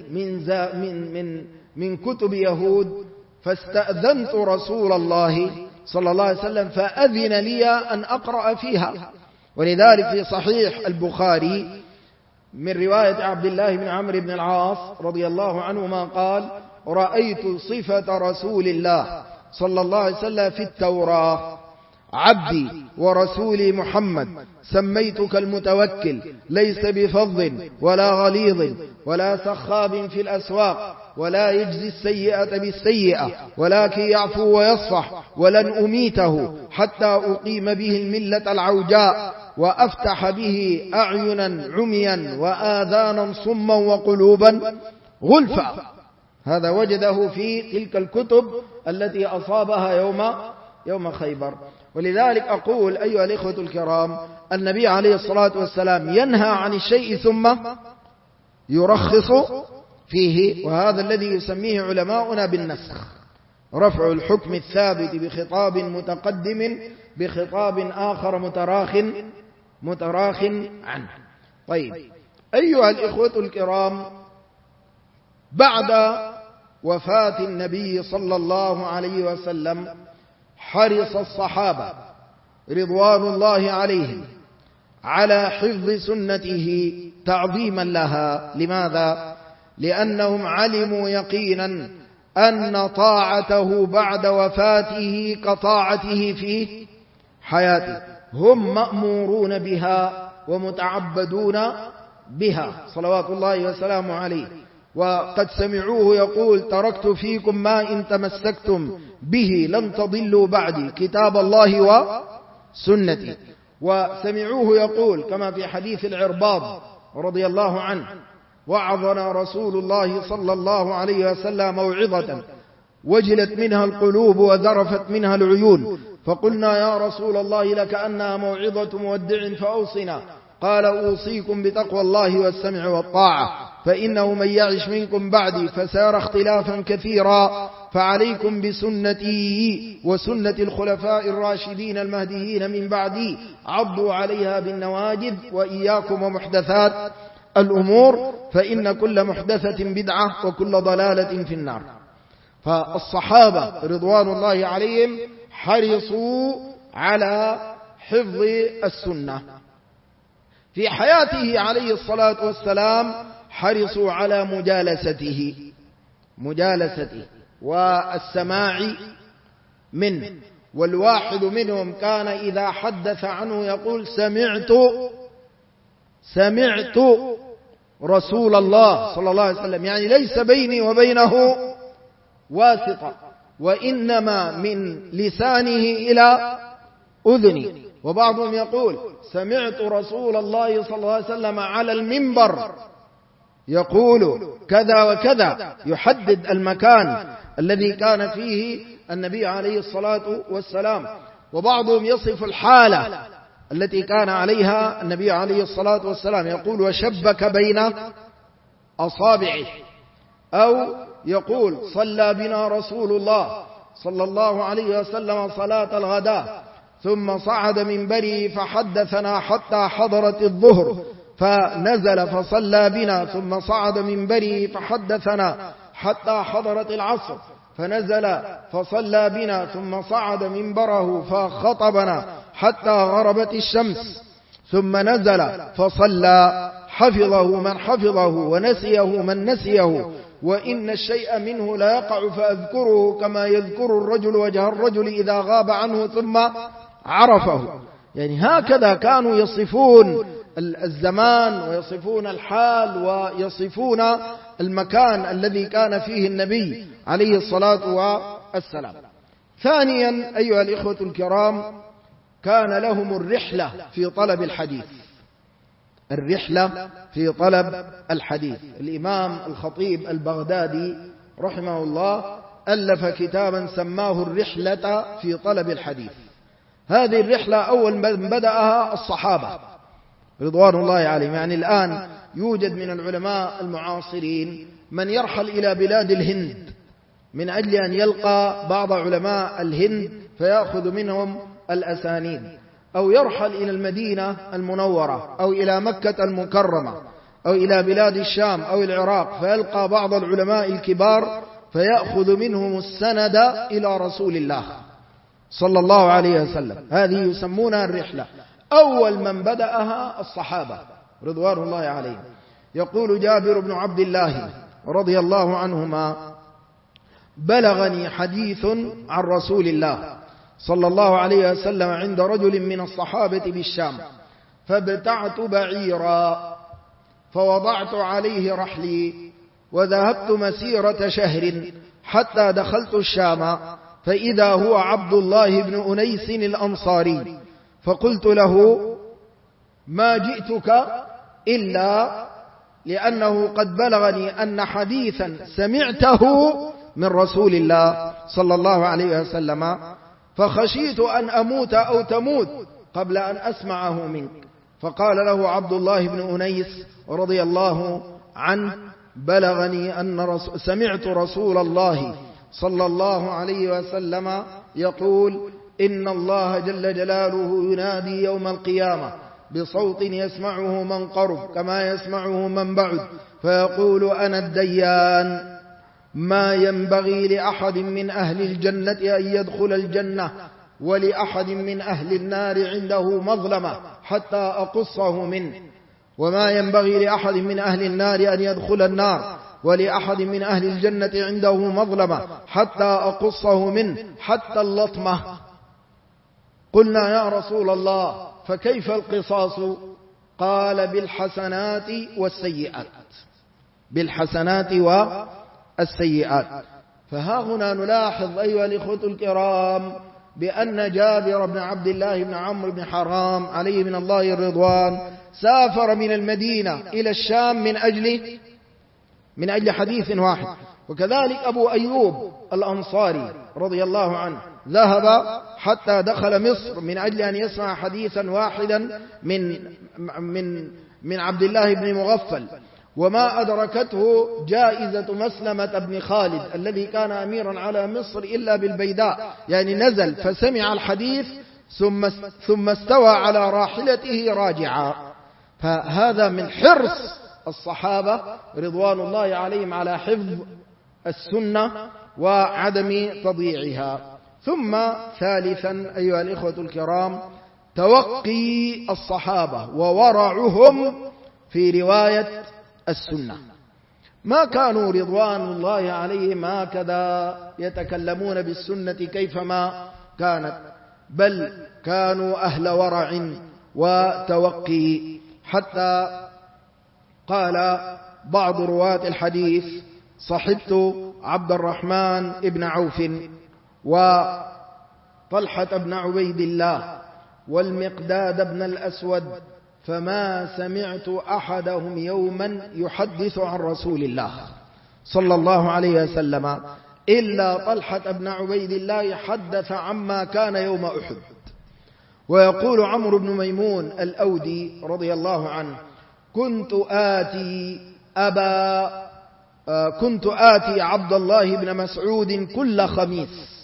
من كتب يهود، فاستأذنت رسول الله صلى الله عليه وسلم فأذن لي أن أقرأ فيها. ولذلك في صحيح البخاري من رواية عبد الله بن عمرو بن العاص رضي الله عنهما قال: رأيت صفة رسول الله صلى الله عليه وسلم في التوراة، عبدي ورسولي محمد سميتك المتوكل ليس بفظ ولا غليظ ولا سخاب في الأسواق ولا يجزي السيئة بالسيئة ولكن يعفو ويصفح ولن أميته حتى أقيم به الملة العوجاء وأفتح به أعينا عميا وآذانا صما وقلوبا غلفا. هذا وجده في تلك الكتب التي أصابها يوم خيبر. ولذلك أقول أيها الإخوة الكرام النبي عليه الصلاة والسلام ينهى عن الشيء ثم يرخص فيه، وهذا الذي يسميه علماؤنا بالنسخ، رفع الحكم الثابت بخطاب متقدم بخطاب آخر متراخ عنه. طيب أيها الإخوة الكرام، بعد وفاة النبي صلى الله عليه وسلم حرص الصحابة رضوان الله عليهم على حفظ سنته تعظيما لها. لماذا؟ لأنهم علموا يقينا أن طاعته بعد وفاته كطاعته في حياته، هم مأمورون بها ومتعبدون بها صلوات الله وسلامه عليه. وقد سمعوه يقول: تركت فيكم ما إن تمسكتم به لن تضلوا بعدي، كتاب الله وسنتي. وسمعوه يقول كما في حديث العرباض رضي الله عنه: وعظنا رسول الله صلى الله عليه وسلم موعظة وجلت منها القلوب وذرفت منها العيون، فقلنا يا رسول الله لكأنها موعظة مودع فأوصنا. قال: أوصيكم بتقوى الله والسمع والطاعة، فإنه من يعش منكم بعدي فسيرى اختلافا كثيرا، فعليكم بسنتي وسنة الخلفاء الراشدين المهديين من بعدي، عضوا عليها بالنواجذ، وإياكم ومحدثات الأمور، فإن كل محدثة بدعة وكل ضلالة في النار. فالصحابة رضوان الله عليهم حرصوا على حفظ السنة. في حياته عليه الصلاة والسلام حرصوا على مجالسته والسماع منه. والواحد منهم كان إذا حدث عنه يقول: سمعت رسول الله صلى الله عليه وسلم، يعني ليس بيني وبينه واسطة، وإنما من لسانه إلى أذني. وبعضهم يقول: سمعت رسول الله صلى الله عليه وسلم على المنبر يقول كذا وكذا، يحدد المكان الذي كان فيه النبي عليه الصلاة والسلام. وبعضهم يصف الحالة التي كان عليها النبي عليه الصلاة والسلام، يقول: وشبك بين أصابعه، أو يقول: صلى بنا رسول الله صلى الله عليه وسلم صلاة الغداء ثم صعد منبره فحدثنا حتى حضرت الظهر فنزل فصلى بنا، ثم صعد منبره فحدثنا حتى حضرت العصر فنزل فصلى بنا، ثم صعد منبره فخطبنا حتى غربت الشمس، ثم نزل فصلى، حفظه من حفظه ونسيه من نسيه، وإن الشيء منه لا يقع فأذكره كما يذكر الرجل وجه الرجل إذا غاب عنه ثم عرفه. يعني هكذا كانوا يصفون الزمان ويصفون الحال ويصفون المكان الذي كان فيه النبي عليه الصلاة والسلام. ثانيا أيها الإخوة الكرام، كان لهم الرحلة في طلب الحديث. الإمام الخطيب البغدادي رحمه الله ألف كتابا سماه الرحلة في طلب الحديث. هذه الرحلة أول من بدأها الصحابة رضوان الله عليهم. يعني الآن يوجد من العلماء المعاصرين من يرحل إلى بلاد الهند من أجل أن يلقى بعض علماء الهند فيأخذ منهم الأسانيد، أو يرحل إلى المدينة المنورة أو إلى مكة المكرمة أو إلى بلاد الشام أو العراق فيلقى بعض العلماء الكبار فيأخذ منهم السند إلى رسول الله صلى الله عليه وسلم. هذه يسمونها الرحلة. أول من بدأها الصحابة رضوان الله عليهم. يقول جابر بن عبد الله رضي الله عنهما: بلغني حديث عن رسول الله صلى الله عليه وسلم عند رجل من الصحابة بالشام، فابتعت بعيرا فوضعت عليه رحلي وذهبت مسيرة شهر حتى دخلت الشام، فإذا هو عبد الله بن أنيس الأنصاري، فقلت له: ما جئتك إلا لأنه قد بلغني أن حديثا سمعته من رسول الله صلى الله عليه وسلم، فخشيت أن أموت أو تموت قبل أن أسمعه منك. فقال له عبد الله بن أنيس رضي الله عنه: بلغني أن سمعت رسول الله صلى الله عليه وسلم يقول: إن الله جل جلاله ينادي يوم القيامة بصوت يسمعه من قرب كما يسمعه من بعد، فيقول: أنا الديان، ما ينبغي لأحد من أهل الجنة أن يدخل الجنة ولأحد من أهل النار عنده مظلمة حتى أقصه منه، وما ينبغي لأحد من أهل النار أن يدخل النار ولأحد من أهل الجنة عنده مظلمة حتى أقصه منه حتى اللطمة. قلنا: يا رسول الله فكيف القصاص؟ قال: بالحسنات والسيئات، بالحسنات والسيئات. فها هنا نلاحظ أيها الإخوة الكرام بأن جابر بن عبد الله بن عمرو بن حرام عليه من الله الرضوان سافر من المدينة إلى الشام من أجل حديث واحد. وكذلك أبو أيوب الأنصاري رضي الله عنه ذهب حتى دخل مصر من أجل أن يسمع حديثا واحدا من عبد الله بن مغفل، وما أدركته جائزة مسلمة بن خالد الذي كان أميرا على مصر إلا بالبيداء، يعني نزل فسمع الحديث ثم استوى على راحلته راجعا. فهذا من حرص الصحابة رضوان الله عليهم على حفظ السنة وعدم تضييعها. ثم ثالثا أيها الإخوة الكرام توقي الصحابة وورعهم في رواية السنة. ما كانوا رضوان الله عليهم هكذا يتكلمون بالسنة كيفما كانت، بل كانوا أهل ورع وتوقي، حتى قال بعض رواة الحديث: صحبت عبد الرحمن بن عوف وطلحة بن عبيد الله والمقداد بن الأسود، فما سمعت أحدهم يوما يحدث عن رسول الله صلى الله عليه وسلم إلا طلحة بن عبيد الله حدث عما كان يوم أحد. ويقول عمرو بن ميمون الأودي رضي الله عنه: كنت آتي عبد الله بن مسعود كل خميس،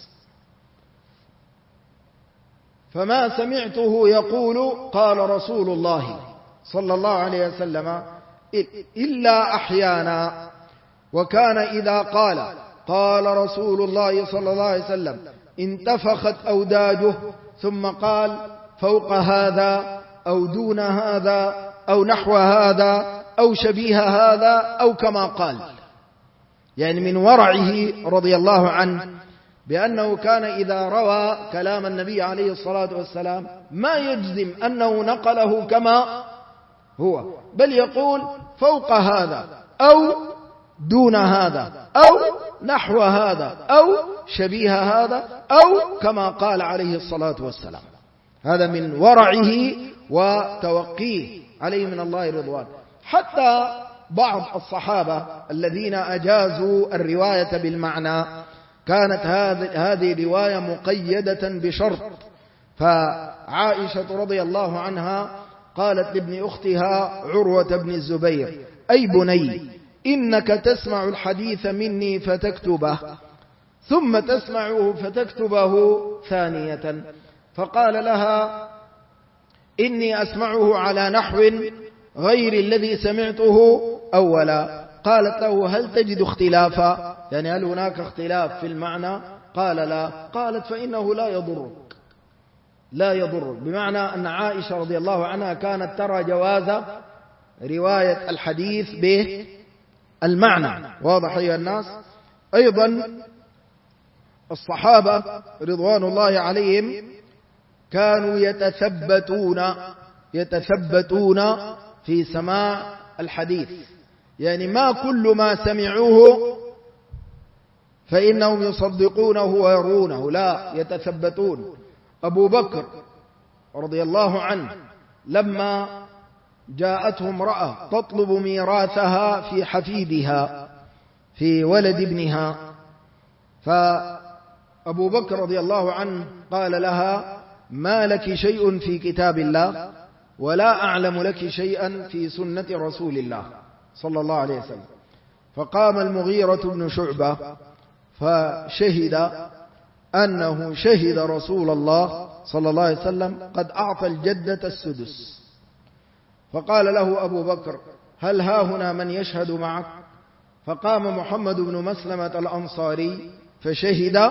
فما سمعته يقول قال رسول الله صلى الله عليه وسلم إلا أحيانا، وكان إذا قال رسول الله صلى الله عليه وسلم انتفخت أوداجه، ثم قال: فوق هذا أو دون هذا أو نحو هذا أو شبيه هذا أو كما قال. يعني من ورعه رضي الله عنه بأنه كان إذا روى كلام النبي عليه الصلاة والسلام ما يجزم أنه نقله كما هو، بل يقول فوق هذا أو دون هذا أو نحو هذا أو شبيه هذا أو كما قال عليه الصلاة والسلام. هذا من ورعه وتوقيه عليه من الله رضوان. حتى بعض الصحابة الذين أجازوا الرواية بالمعنى كانت هذه الرواية مقيدة بشرط. فعائشة رضي الله عنها قالت لابن أختها عروة بن الزبير: أي بني، إنك تسمع الحديث مني فتكتبه ثم تسمعه فتكتبه ثانية. فقال لها: إني أسمعه على نحو غير الذي سمعته أولا. قالت له: هل تجد اختلافا؟ يعني هل هناك اختلاف في المعنى؟ قال: لا. قالت: فإنه لا يضرك، بمعنى أن عائشة رضي الله عنها كانت ترى جواز رواية الحديث بالمعنى. واضح أيها الناس؟ أيضا الصحابة رضوان الله عليهم كانوا يتثبتون في سماع الحديث، يعني ما كل ما سمعوه فإنهم يصدقونه ويرونه، لا، يتثبتون. أبو بكر رضي الله عنه لما جاءته امرأة تطلب ميراثها في حفيدها في ولد ابنها، فأبو بكر رضي الله عنه قال لها: ما لك شيء في كتاب الله ولا أعلم لك شيئا في سنة رسول الله صلى الله عليه وسلم. فقام المغيرة بن شعبة فشهد أنه شهد رسول الله صلى الله عليه وسلم قد أعطى الجدة السدس. فقال له أبو بكر: هل ها هنا من يشهد معك؟ فقام محمد بن مسلمة الأنصاري فشهد،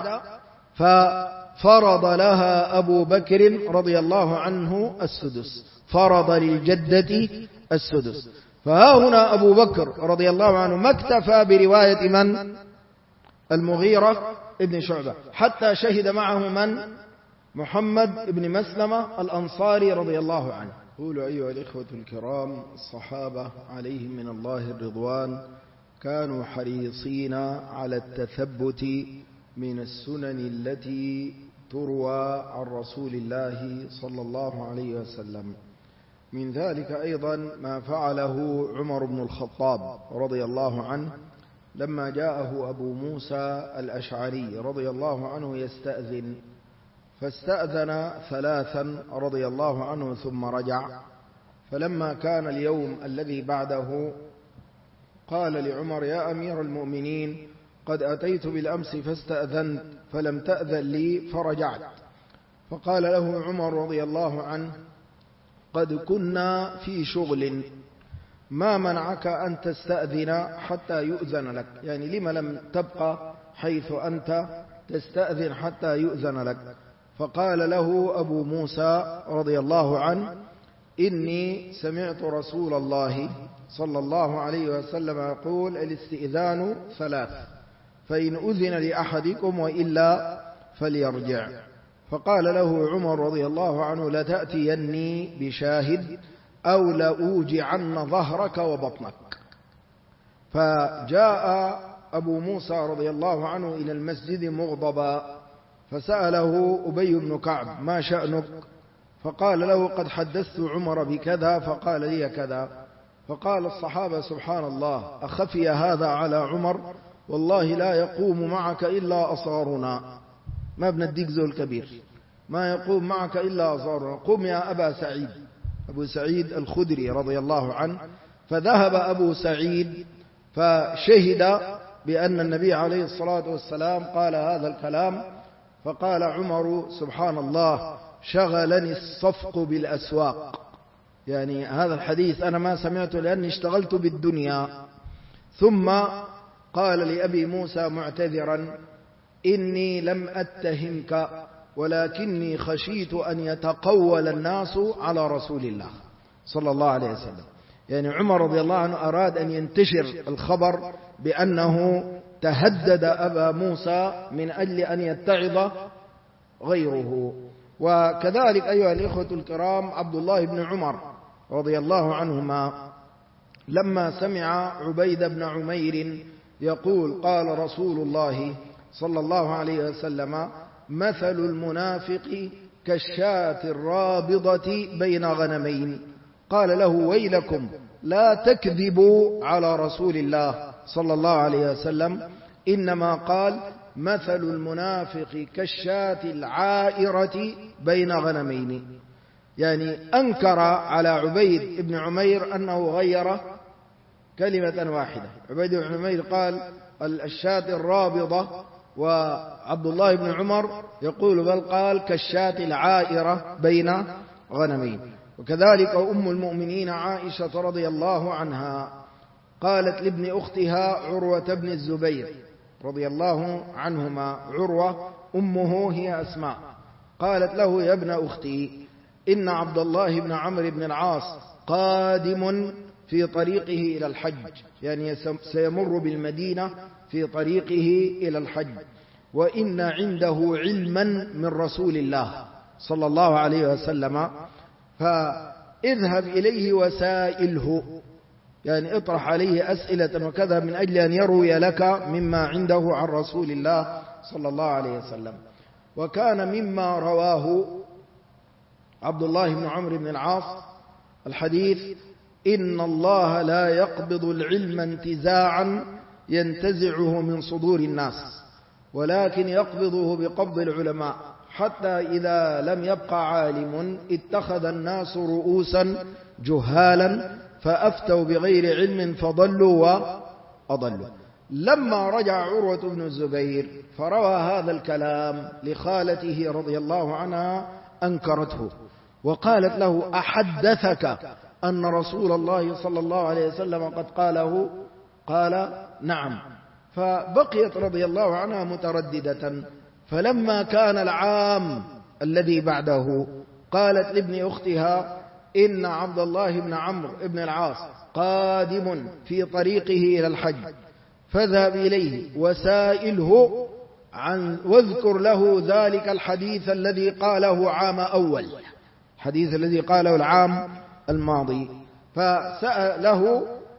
ففرض لها أبو بكر رضي الله عنه السدس، فرض للجدة السدس. فها هنا أبو بكر رضي الله عنه ما اكتفى برواية من؟ المغيرة ابن شعبة، حتى شهد معه من؟ محمد بن مسلمة الأنصاري رضي الله عنه. قولوا أيها الإخوة الكرام، الصحابة عليهم من الله الرضوان كانوا حريصين على التثبت من السنن التي تروى عن رسول الله صلى الله عليه وسلم. من ذلك أيضا ما فعله عمر بن الخطاب رضي الله عنه لما جاءه أبو موسى الأشعري رضي الله عنه يستأذن، فاستأذن ثلاثا رضي الله عنه ثم رجع. فلما كان اليوم الذي بعده قال لعمر: يا أمير المؤمنين، قد أتيت بالأمس فاستأذنت فلم تأذن لي فرجعت. فقال له عمر رضي الله عنه: قد كنا في شغل، ما منعك أن تستأذن حتى يؤذن لك؟ يعني لما لم تبقى حيث أنت تستأذن حتى يؤذن لك؟ فقال له أبو موسى رضي الله عنه: إني سمعت رسول الله صلى الله عليه وسلم يقول: الاستئذان ثلاث، فإن أذن لأحدكم وإلا فليرجع. فقال له عمر رضي الله عنه: لتأتيني بشاهد أو لأوجعن ظهرك وبطنك. فجاء أبو موسى رضي الله عنه إلى المسجد مغضبا، فسأله أبي بن كعب: ما شأنك؟ فقال له: قد حدثت عمر بكذا فقال لي كذا. فقال الصحابة: سبحان الله، أخفي هذا على عمر؟ والله لا يقوم معك إلا أصغرنا، ما بنديك زول كبير، ما يقوم معك إلا أصغرنا، قم يا أبا سعيد، أبو سعيد الخدري رضي الله عنه. فذهب أبو سعيد فشهد بأن النبي عليه الصلاة والسلام قال هذا الكلام. فقال عمر: سبحان الله، شغلني الصفق بالأسواق، يعني هذا الحديث أنا ما سمعته لأني اشتغلت بالدنيا. ثم قال لأبي موسى معتذرا: إني لم أتهمك ولكني خشيت أن يتقول الناس على رسول الله صلى الله عليه وسلم. يعني عمر رضي الله عنه أراد أن ينتشر الخبر بأنه تهدد أبا موسى من أجل أن يتعظ غيره. وكذلك أيها الإخوة الكرام، عبد الله بن عمر رضي الله عنهما لما سمع عبيد بن عمير يقول: قال رسول الله صلى الله عليه وسلم: مثل المنافق كالشاة الرابضة بين غنمين. قال له: ويلكم، لا تكذبوا على رسول الله صلى الله عليه وسلم، إنما قال: مثل المنافق كالشاة العائرة بين غنمين. يعني أنكر على عبيد بن عمير أنه غير كلمة واحدة. عبيد بن عمير قال الشاة الرابضة، وعبد الله بن عمر يقول بل قال كالشاة العائرة بين غنمين. وكذلك أم المؤمنين عائشة رضي الله عنها قالت لابن أختها عروة بن الزبير رضي الله عنهما، عروة أمه هي أسماء، قالت له: يا ابن أختي، إن عبد الله بن عمرو بن العاص قادم في طريقه إلى الحج، يعني سيمر بالمدينة في طريقه إلى الحج، وإن عنده علما من رسول الله صلى الله عليه وسلم، فاذهب إليه وسائله، يعني اطرح عليه أسئلة وكذا من أجل أن يروي لك مما عنده عن رسول الله صلى الله عليه وسلم. وكان مما رواه عبد الله بن عمرو بن العاص الحديث: إن الله لا يقبض العلم انتزاعا ينتزعه من صدور الناس، ولكن يقبضه بقبض العلماء، حتى إذا لم يبقى عالم اتخذ الناس رؤوسا جهالا فأفتوا بغير علم فضلوا وأضلوا. لما رجع عروة بن الزبير فروى هذا الكلام لخالته رضي الله عنها أنكرته وقالت له: أحدثك أن رسول الله صلى الله عليه وسلم قد قاله؟ قال: نعم. فبقيت رضي الله عنها مترددة. فلما كان العام الذي بعده قالت لابن أختها: إن عبد الله بن عمرو بن العاص قادم في طريقه إلى الحج، فاذهب إليه وسائله واذكر له ذلك الحديث الذي قاله عام أول، الحديث الذي قاله العام الماضي. فسأله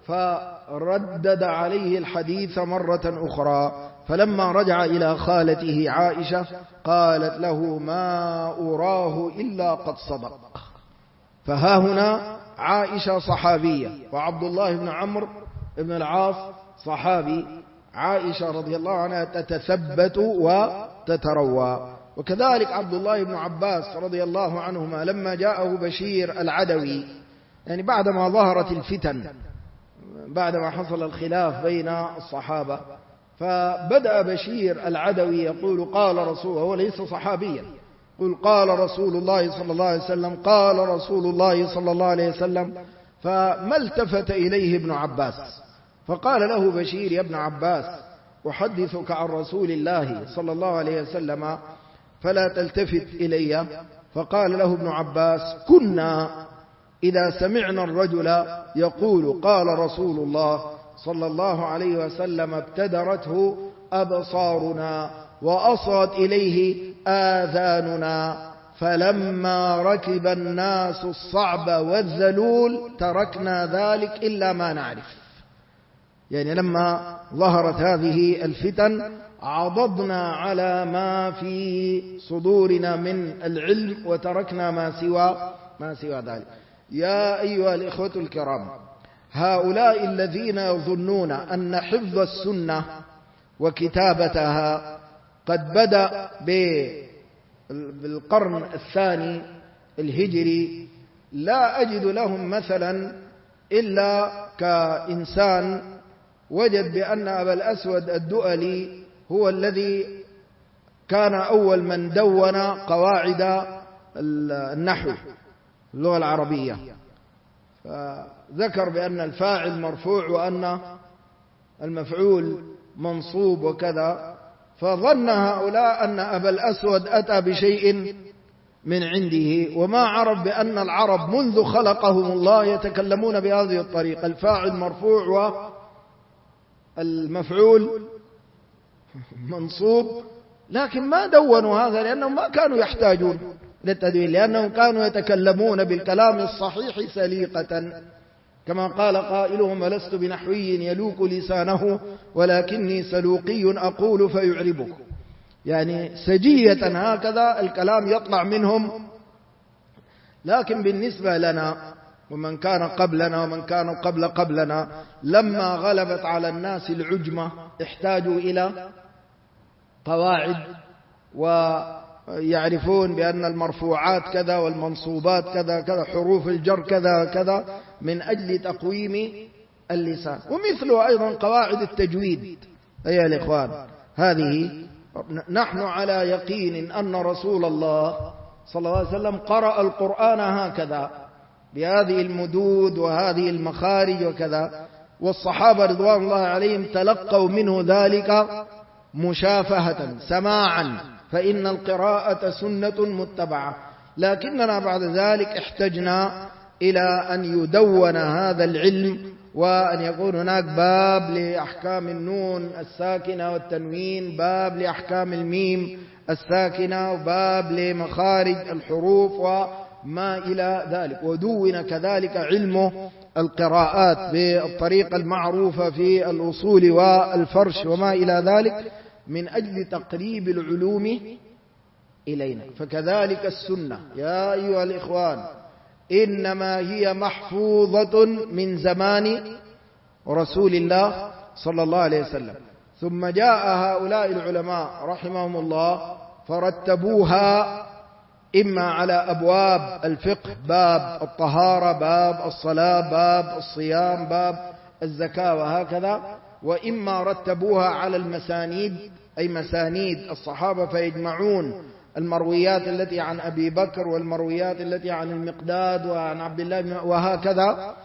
فردد عليه الحديث مرة أخرى. فلما رجع إلى خالته عائشة قالت له: ما أراه إلا قد صدق. فها هنا عائشة صحابية وعبد الله بن عمرو بن العاص صحابي، عائشة رضي الله عنها تتثبت وتتروى. وكذلك عبد الله بن عباس رضي الله عنهما لما جاءه بشير العدوي، يعني بعدما ظهرت الفتن، بعدما حصل الخلاف بين الصحابة، فبدأ بشير العدوي يقول: قال رسول، هو ليس صحابيا، قل قال رسول الله صلى الله عليه وسلم، قال رسول الله صلى الله عليه وسلم. فما التفت إليه ابن عباس، فقال له بشير: يا ابن عباس، أحدثك عن رسول الله صلى الله عليه وسلم فلا تلتفت إلي. فقال له ابن عباس: كنا إذا سمعنا الرجل يقول قال رسول الله صلى الله عليه وسلم ابتدرته أبصارنا وأصغت إليه آذاننا، فلما ركب الناس الصعب والذلول تركنا ذلك إلا ما نعرف. يعني لما ظهرت هذه الفتن عضضنا على ما في صدورنا من العلم وتركنا ما سوى ذلك. يا أيها الإخوة الكرام، هؤلاء الذين يظنون أن حفظ السنة وكتابتها قد بدأ بالقرن الثاني الهجري، لا أجد لهم مثلا إلا كإنسان وجد بأن أبا الأسود الدؤلي هو الذي كان أول من دون قواعد النحو اللغة العربية، فذكر بأن الفاعل مرفوع وأن المفعول منصوب وكذا، فظن هؤلاء أن أبا الأسود أتى بشيء من عنده، وما عرف بأن العرب منذ خلقهم الله يتكلمون بهذه الطريقة، الفاعل مرفوع والمفعول منصوب. لكن ما دونوا هذا لأنهم ما كانوا يحتاجون للتدوين، لأنهم كانوا يتكلمون بالكلام الصحيح سليقة، كما قال قائلهم: ولست بنحوي يلوك لسانه ولكني سلوقي أقول فيعربك. يعني سجية هكذا الكلام يطلع منهم. لكن بالنسبة لنا ومن كان قبلنا ومن كان قبلنا، لما غلبت على الناس العجمة احتاجوا إلى قواعد، ويعرفون بأن المرفوعات كذا والمنصوبات كذا كذا، حروف الجر كذا كذا، من أجل تقويم اللسان. ومثله أيضا قواعد التجويد. أيها الإخوان، هذه نحن على يقين أن رسول الله صلى الله عليه وسلم قرأ القرآن هكذا بهذه المدود وهذه المخارج وكذا، والصحابة رضوان الله عليهم تلقوا منه ذلك مشافهة سماعا، فإن القراءة سنة متبعة. لكننا بعد ذلك احتجنا إلى أن يدون هذا العلم وأن يكون هناك باب لأحكام النون الساكنة والتنوين، باب لأحكام الميم الساكنة، وباب لمخارج الحروف وما إلى ذلك. ودون كذلك علم القراءات بالطريقة المعروفة في الأصول والفرش وما إلى ذلك من أجل تقريب العلوم إلينا. فكذلك السنة يا أيها الإخوان إنما هي محفوظة من زمان رسول الله صلى الله عليه وسلم، ثم جاء هؤلاء العلماء رحمهم الله فرتبوها إما على أبواب الفقه، باب الطهارة، باب الصلاة، باب الصيام، باب الزكاة وهكذا، وإما رتبوها على المسانيد أي مسانيد الصحابة فيجمعون المرويات التي عن أبي بكر والمرويات التي عن المقداد وعن عبد الله وهكذا.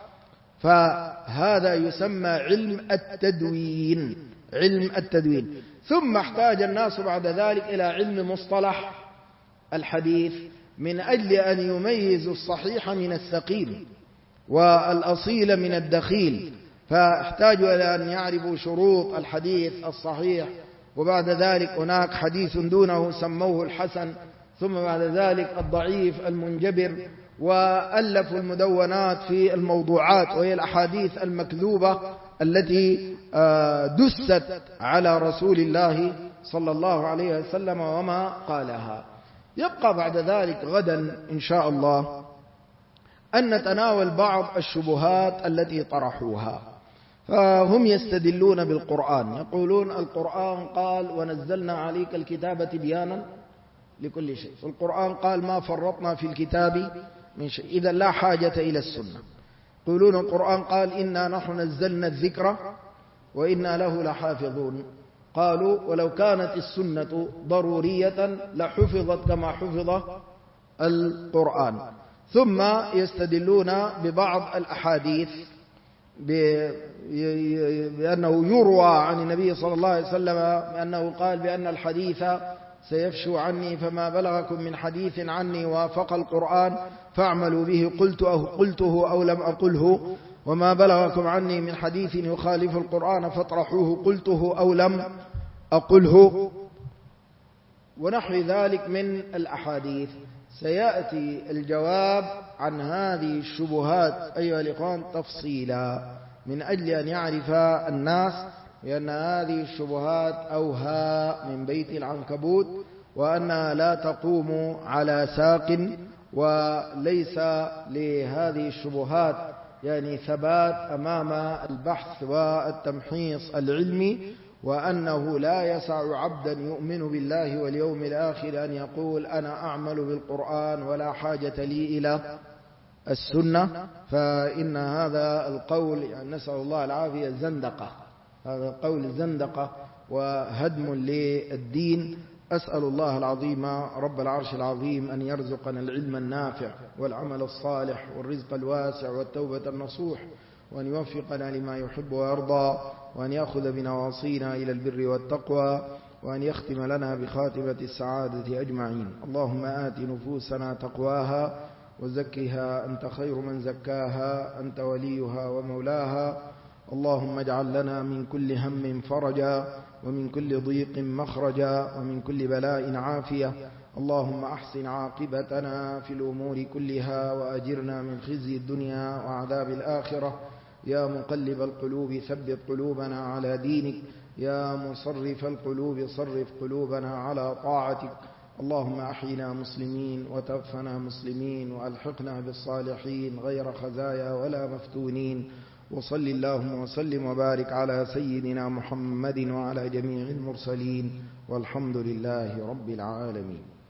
فهذا يسمى علم التدوين، علم التدوين. ثم احتاج الناس بعد ذلك إلى علم مصطلح الحديث من أجل أن يميزوا الصحيح من السقيم والأصيل من الدخيل، فاحتاجوا إلى أن يعرفوا شروط الحديث الصحيح، وبعد ذلك هناك حديث دونه سموه الحسن، ثم بعد ذلك الضعيف المنجبر، وألفوا المدونات في الموضوعات وهي الأحاديث المكذوبة التي دست على رسول الله صلى الله عليه وسلم وما قالها. يبقى بعد ذلك غدا إن شاء الله أن نتناول بعض الشبهات التي طرحوها. فهم يستدلون بالقرآن، يقولون القرآن قال ونزلنا عليك الكتاب تبيانا لكل شيء، والقرآن قال ما فرطنا في الكتاب من شيء، إذا لا حاجة إلى السنة. يقولون القرآن قال إنا نحن نزلنا الذكر وإنا له لحافظون، قالوا ولو كانت السنة ضرورية لحفظت كما حفظ القرآن. ثم يستدلون ببعض الأحاديث بأنه يروى عن النبي صلى الله عليه وسلم أنه قال بأن الحديث سيفشو عني، فما بلغكم من حديث عني وافق القرآن فاعملوا به قلته أو لم أقله، وما بلغكم عني من حديث يخالف القرآن فاطرحوه قلته أو لم أقله، ونحو ذلك من الأحاديث. سيأتي الجواب عن هذه الشبهات أيها الإخوان تفصيلا من أجل أن يعرف الناس بأن هذه الشبهات أوهى من بيت العنكبوت، وأنها لا تقوم على ساق، وليس لهذه الشبهات يعني ثبات أمام البحث والتمحيص العلمي، وأنه لا يسع عبدا يؤمن بالله واليوم الآخر أن يقول أنا أعمل بالقرآن ولا حاجة لي إلى السنة، فإن هذا القول يعني نسأل الله العافية زندقة، هذا القول زندقة وهدم للدين. أسأل الله العظيم رب العرش العظيم أن يرزقنا العلم النافع والعمل الصالح والرزق الواسع والتوبة النصوح، وأن يوفقنا لما يحب ويرضى، وأن يأخذ بنواصينا إلى البر والتقوى، وأن يختم لنا بخاتمة السعادة أجمعين. اللهم آت نفوسنا تقواها وزكها أنت خير من زكاها، أنت وليها ومولاها. اللهم اجعل لنا من كل هم فرجا، ومن كل ضيق مخرجا، ومن كل بلاء عافية. اللهم أحسن عاقبتنا في الأمور كلها، وأجرنا من خزي الدنيا وعذاب الآخرة. يا مقلب القلوب ثبت قلوبنا على دينك، يا مصرف القلوب صرف قلوبنا على طاعتك. اللهم أحينا مسلمين وتوفنا مسلمين، وألحقنا بالصالحين غير خزايا ولا مفتونين. وصل اللهم وسلم وبارك على سيدنا محمد وعلى جميع المرسلين، والحمد لله رب العالمين.